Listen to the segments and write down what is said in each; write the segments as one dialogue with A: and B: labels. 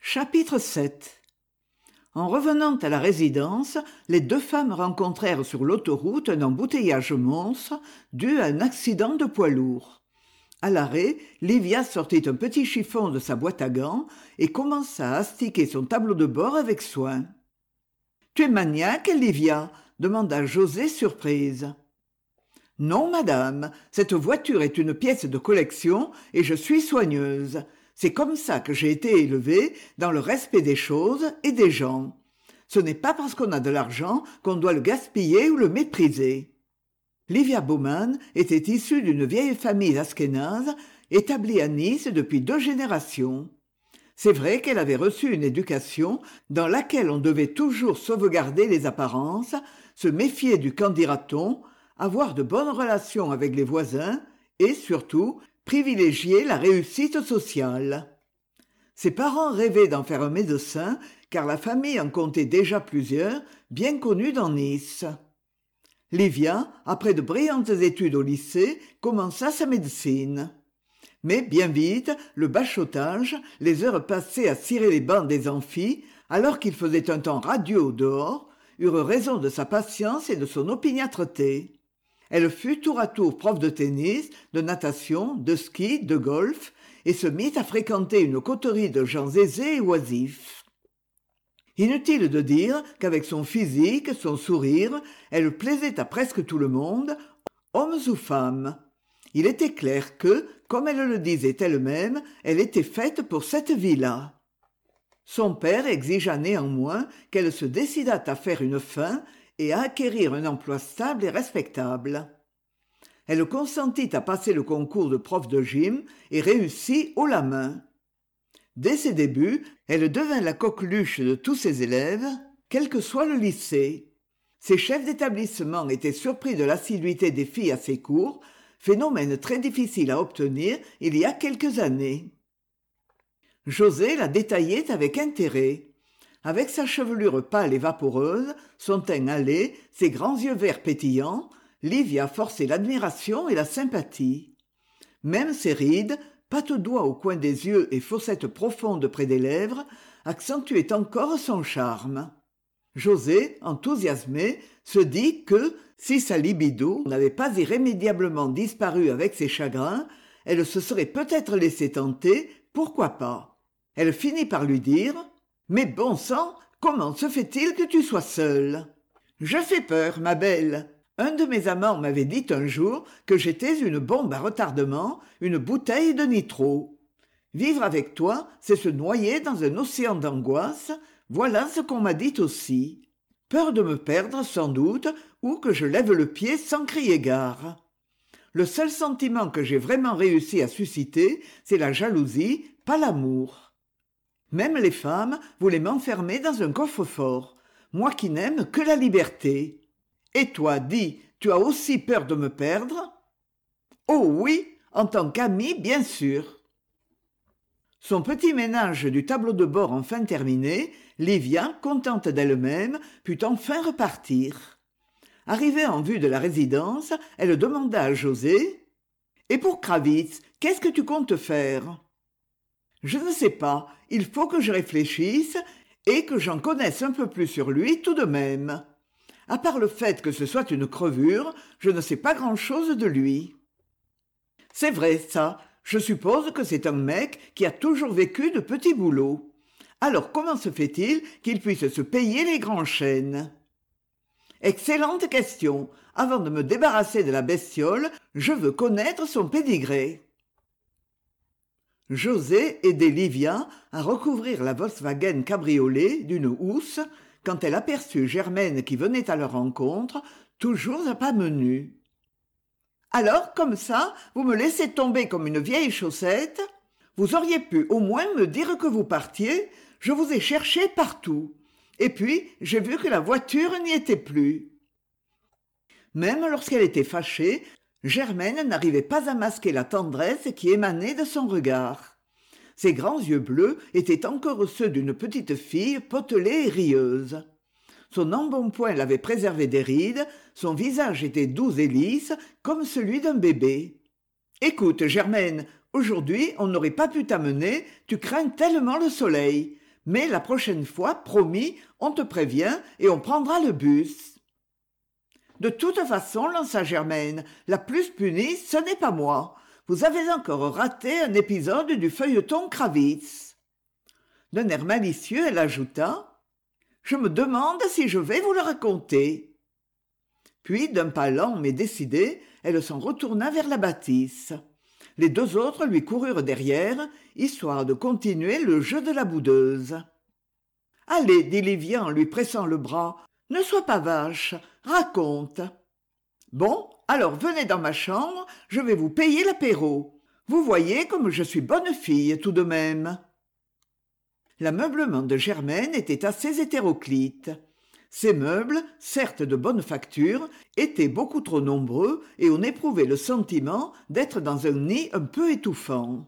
A: Chapitre 7. En revenant à la résidence, les deux femmes rencontrèrent sur l'autoroute un embouteillage monstre dû à un accident de poids lourd. À l'arrêt, Livia sortit un petit chiffon de sa boîte à gants et commença à astiquer son tableau de bord avec soin. « Tu es maniaque, Livia ?» demanda José surprise. « Non, madame, cette voiture est une pièce de collection et je suis soigneuse. C'est comme ça que j'ai été élevée, dans le respect des choses et des gens. Ce n'est pas parce qu'on a de l'argent qu'on doit le gaspiller ou le mépriser. » Livia Baumann était issue d'une vieille famille askénaze, établie à Nice depuis 2 générations. C'est vrai qu'elle avait reçu une éducation dans laquelle on devait toujours sauvegarder les apparences, se méfier du qu'en dira-t-on, avoir de bonnes relations avec les voisins et, surtout, privilégier la réussite sociale. Ses parents rêvaient d'en faire un médecin, car la famille en comptait déjà plusieurs, bien connus dans Nice. Livia, après de brillantes études au lycée, commença sa médecine. Mais bien vite, le bachotage, les heures passées à cirer les bancs des amphis, alors qu'il faisait un temps radieux au dehors, eurent raison de sa patience et de son opiniâtreté. Elle fut tour à tour prof de tennis, de natation, de ski, de golf, et se mit à fréquenter une coterie de gens aisés et oisifs. Inutile de dire qu'avec son physique, son sourire, elle plaisait à presque tout le monde, hommes ou femmes. Il était clair que, comme elle le disait elle-même, elle était faite pour cette vie-là. Son père exigea néanmoins qu'elle se décidât à faire une fin et à acquérir un emploi stable et respectable. Elle consentit à passer le concours de prof de gym et réussit haut la main. Dès ses débuts, elle devint la coqueluche de tous ses élèves, quel que soit le lycée. Ses chefs d'établissement étaient surpris de l'assiduité des filles à ses cours, phénomène très difficile à obtenir il y a quelques années. José la détaillait avec intérêt. Avec sa chevelure pâle et vaporeuse, son teint hâlé, ses grands yeux verts pétillants, Livia forçait l'admiration et la sympathie. Même ses rides, pattes doigts au coin des yeux et fossettes profondes près des lèvres, accentuaient encore son charme. José, enthousiasmé, se dit que, si sa libido n'avait pas irrémédiablement disparu avec ses chagrins, elle se serait peut-être laissée tenter, pourquoi pas. Elle finit par lui dire « Mais bon sang, comment se fait-il que tu sois seule ?»« Je fais peur, ma belle. Un de mes amants m'avait dit un jour que j'étais une bombe à retardement, une bouteille de nitro. Vivre avec toi, c'est se noyer dans un océan d'angoisse, voilà ce qu'on m'a dit aussi. Peur de me perdre, sans doute, ou que je lève le pied sans crier gare. Le seul sentiment que j'ai vraiment réussi à susciter, c'est la jalousie, pas l'amour. Même les femmes voulaient m'enfermer dans un coffre-fort, moi qui n'aime que la liberté. Et toi, dis, tu as aussi peur de me perdre ? Oh oui, en tant qu'amie, bien sûr. Son petit ménage du tableau de bord enfin terminé, Livia, contente d'elle-même, put enfin repartir. Arrivée en vue de la résidence, elle demanda à José « Et pour Kravitz, qu'est-ce que tu comptes faire ?»« Je ne sais pas, il faut que je réfléchisse et que j'en connaisse un peu plus sur lui tout de même. À part le fait que ce soit une crevure, je ne sais pas grand-chose de lui. » « C'est vrai, ça. Je suppose que c'est un mec qui a toujours vécu de petits boulots. Alors comment se fait-il qu'il puisse se payer les grands chênes ? Excellente question. Avant de me débarrasser de la bestiole, je veux connaître son pédigré. José aidait Livia à recouvrir la Volkswagen cabriolet d'une housse quand elle aperçut Germaine qui venait à leur rencontre, toujours à pas menus. « Alors, comme ça, vous me laissez tomber comme une vieille chaussette ? Vous auriez pu au moins me dire que vous partiez, je vous ai cherché partout. Et puis, j'ai vu que la voiture n'y était plus. » Même lorsqu'elle était fâchée, Germaine n'arrivait pas à masquer la tendresse qui émanait de son regard. Ses grands yeux bleus étaient encore ceux d'une petite fille potelée et rieuse. Son embonpoint l'avait préservé des rides, son visage était doux et lisse, comme celui d'un bébé. « Écoute, Germaine, aujourd'hui on n'aurait pas pu t'amener, tu crains tellement le soleil. Mais la prochaine fois, promis, on te prévient et on prendra le bus. De toute façon, lança Germaine, la plus punie, ce n'est pas moi. Vous avez encore raté un épisode du feuilleton Kravitz. D'un air malicieux, elle ajouta: je me demande si je vais vous le raconter. Puis, d'un pas lent mais décidé, elle s'en retourna vers la bâtisse. Les deux autres lui coururent derrière, histoire de continuer le jeu de la boudeuse. « Allez, dit Livia en lui pressant le bras, ne sois pas vache, raconte. »« Bon, alors venez dans ma chambre, je vais vous payer l'apéro. Vous voyez comme je suis bonne fille tout de même. » L'ameublement de Germaine était assez hétéroclite. Ces meubles, certes de bonne facture, étaient beaucoup trop nombreux et on éprouvait le sentiment d'être dans un nid un peu étouffant.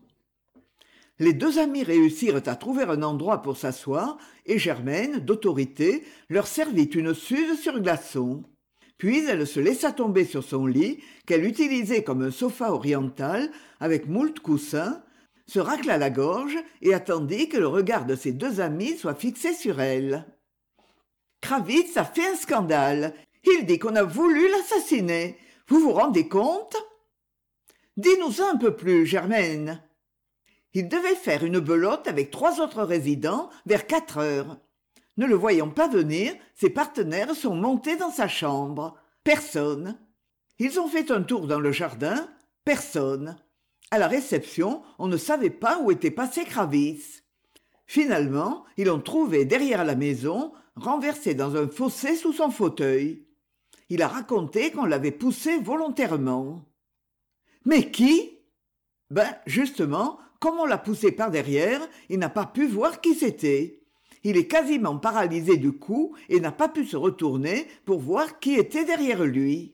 A: Les deux amis réussirent à trouver un endroit pour s'asseoir et Germaine, d'autorité, leur servit une suze sur glaçons. Puis elle se laissa tomber sur son lit, qu'elle utilisait comme un sofa oriental, avec moult coussins, se racla la gorge et attendit que le regard de ses deux amis soit fixé sur elle. « Kravitz a fait un scandale. Il dit qu'on a voulu l'assassiner. Vous vous rendez compte ?»« Dis-nous un peu plus, Germaine. » Il devait faire une belote avec 3 autres résidents vers 4 heures. Ne le voyant pas venir, ses partenaires sont montés dans sa chambre. Personne. Ils ont fait un tour dans le jardin. Personne. À la réception, on ne savait pas où était passé Kravitz. Finalement, ils l'ont trouvé derrière la maison, renversé dans un fossé sous son fauteuil. Il a raconté qu'on l'avait poussé volontairement. Mais qui ? Justement, comme on l'a poussé par derrière, il n'a pas pu voir qui c'était. Il est quasiment paralysé du coup et n'a pas pu se retourner pour voir qui était derrière lui.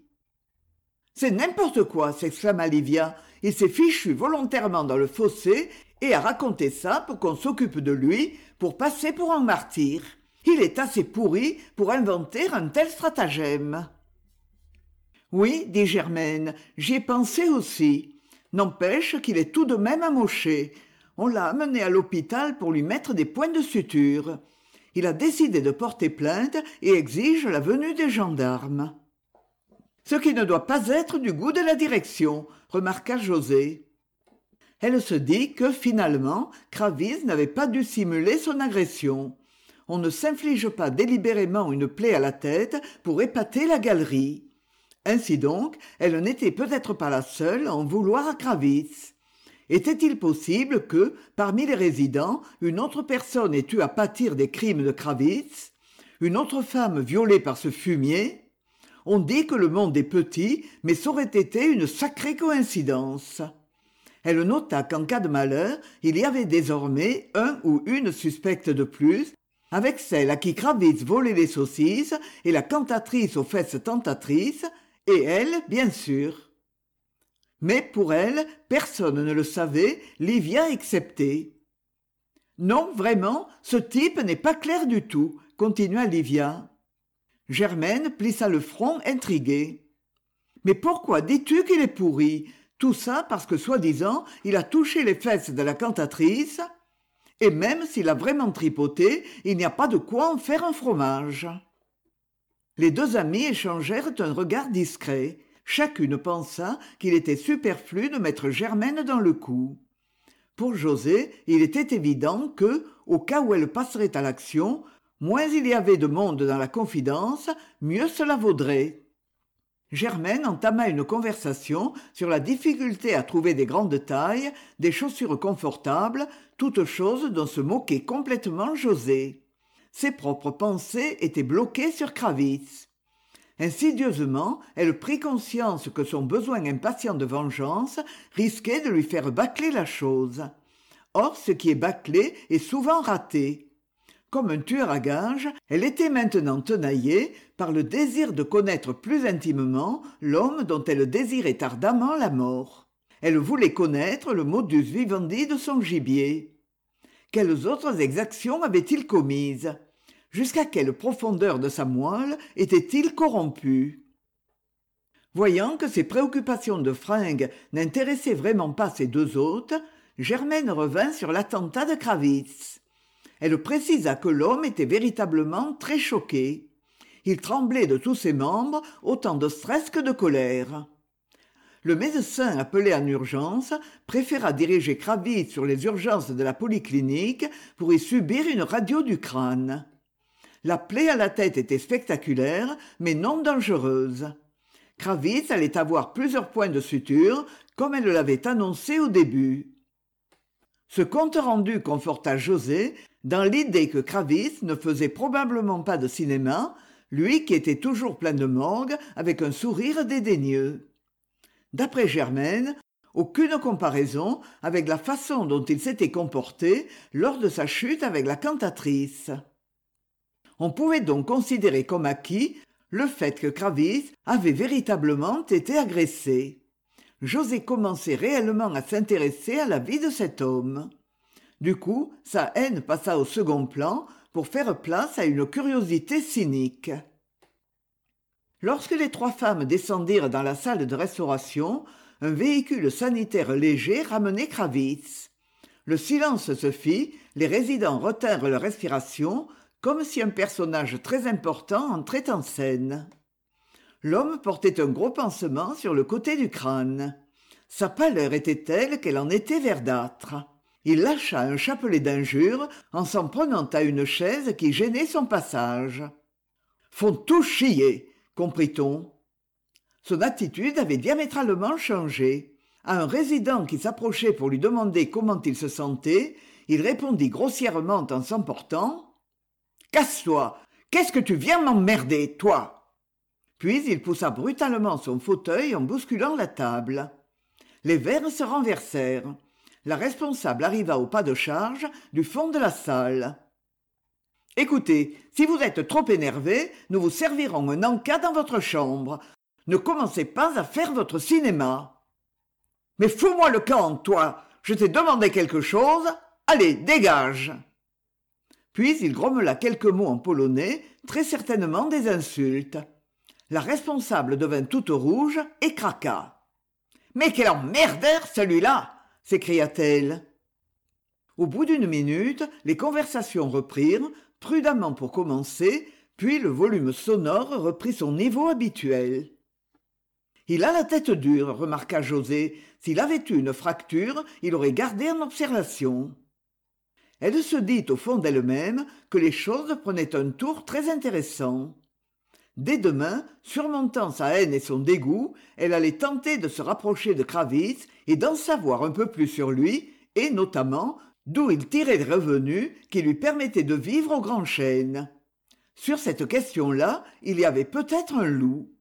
A: « C'est n'importe quoi !» s'exclama Livia. « Il s'est fichu volontairement dans le fossé et a raconté ça pour qu'on s'occupe de lui, pour passer pour un martyr. Il est assez pourri pour inventer un tel stratagème. »« Oui, dit Germaine, j'y ai pensé aussi. N'empêche qu'il est tout de même amoché. On l'a amené à l'hôpital pour lui mettre des points de suture. Il a décidé de porter plainte et exige la venue des gendarmes. »« Ce qui ne doit pas être du goût de la direction, » remarqua José. Elle se dit que, finalement, Kravitz n'avait pas dû simuler son agression. On ne s'inflige pas délibérément une plaie à la tête pour épater la galerie. Ainsi donc, elle n'était peut-être pas la seule à en vouloir à Kravitz. Était-il possible que, parmi les résidents, une autre personne ait eu à pâtir des crimes de Kravitz ? Une autre femme violée par ce fumier ? On dit que le monde est petit, mais ça aurait été une sacrée coïncidence. Elle nota qu'en cas de malheur, il y avait désormais un ou une suspecte de plus, avec celle à qui Kravitz volait les saucisses et la cantatrice aux fesses tentatrices, et elle, bien sûr. Mais pour elle, personne ne le savait, Livia exceptée. « Non, vraiment, ce type n'est pas clair du tout, » continua Livia. Germaine plissa le front intriguée. « Mais pourquoi dis-tu qu'il est pourri ? Tout ça parce que, soi-disant, il a touché les fesses de la cantatrice ? Et même s'il a vraiment tripoté, il n'y a pas de quoi en faire un fromage. » Les deux amis échangèrent un regard discret. Chacune pensa qu'il était superflu de mettre Germaine dans le coup. Pour José, il était évident que, au cas où elle passerait à l'action, moins il y avait de monde dans la confidence, mieux cela vaudrait. Germaine entama une conversation sur la difficulté à trouver des grandes tailles, des chaussures confortables, toutes choses dont se moquait complètement José. Ses propres pensées étaient bloquées sur Kravitz. Insidieusement, elle prit conscience que son besoin impatient de vengeance risquait de lui faire bâcler la chose. Or, ce qui est bâclé est souvent raté. Comme un tueur à gages, elle était maintenant tenaillée par le désir de connaître plus intimement l'homme dont elle désirait ardemment la mort. Elle voulait connaître le modus vivendi de son gibier. Quelles autres exactions avait-il commises ? Jusqu'à quelle profondeur de sa moelle était-il corrompu ? Voyant que ses préoccupations de fringues n'intéressaient vraiment pas ses deux hôtes, Germaine revint sur l'attentat de Kravitz. Elle précisa que l'homme était véritablement très choqué. Il tremblait de tous ses membres, autant de stress que de colère. Le médecin appelé en urgence préféra diriger Kravitz sur les urgences de la polyclinique pour y subir une radio du crâne. La plaie à la tête était spectaculaire, mais non dangereuse. Kravitz allait avoir plusieurs points de suture, comme elle l'avait annoncé au début. Ce compte-rendu conforta José dans l'idée que Kravitz ne faisait probablement pas de cinéma, lui qui était toujours plein de morgue avec un sourire dédaigneux. D'après Germaine, aucune comparaison avec la façon dont il s'était comporté lors de sa chute avec la cantatrice. On pouvait donc considérer comme acquis le fait que Kravitz avait véritablement été agressé. José commençait réellement à s'intéresser à la vie de cet homme. Du coup, sa haine passa au second plan pour faire place à une curiosité cynique. Lorsque les trois femmes descendirent dans la salle de restauration, un véhicule sanitaire léger ramenait Kravitz. Le silence se fit, les résidents retinrent leur respiration, comme si un personnage très important entrait en scène. L'homme portait un gros pansement sur le côté du crâne. Sa pâleur était telle qu'elle en était verdâtre. Il lâcha un chapelet d'injures en s'en prenant à une chaise qui gênait son passage. « Font tout chier !» comprit-on. Son attitude avait diamétralement changé. À un résident qui s'approchait pour lui demander comment il se sentait, il répondit grossièrement en s'emportant « Casse-toi! Qu'est-ce que tu viens m'emmerder, toi ?» Puis il poussa brutalement son fauteuil en bousculant la table. Les verres se renversèrent. La responsable arriva au pas de charge du fond de la salle. « Écoutez, si vous êtes trop énervé, nous vous servirons un en-cas dans votre chambre. Ne commencez pas à faire votre cinéma. »« Mais fous-moi le camp, toi. Je t'ai demandé quelque chose. Allez, dégage !» Puis il grommela quelques mots en polonais, très certainement des insultes. La responsable devint toute rouge et craqua. « Mais quel emmerdeur, celui-là !» s'écria-t-elle. Au bout d'une minute, les conversations reprirent, prudemment pour commencer, puis le volume sonore reprit son niveau habituel. « Il a la tête dure, remarqua José. S'il avait eu une fracture, il aurait gardé en observation. » Elle se dit au fond d'elle-même que les choses prenaient un tour très intéressant. Dès demain, surmontant sa haine et son dégoût, elle allait tenter de se rapprocher de Kravitz et d'en savoir un peu plus sur lui, et notamment d'où il tirait les revenus qui lui permettaient de vivre au Grand Chêne. Sur cette question-là, il y avait peut-être un loup.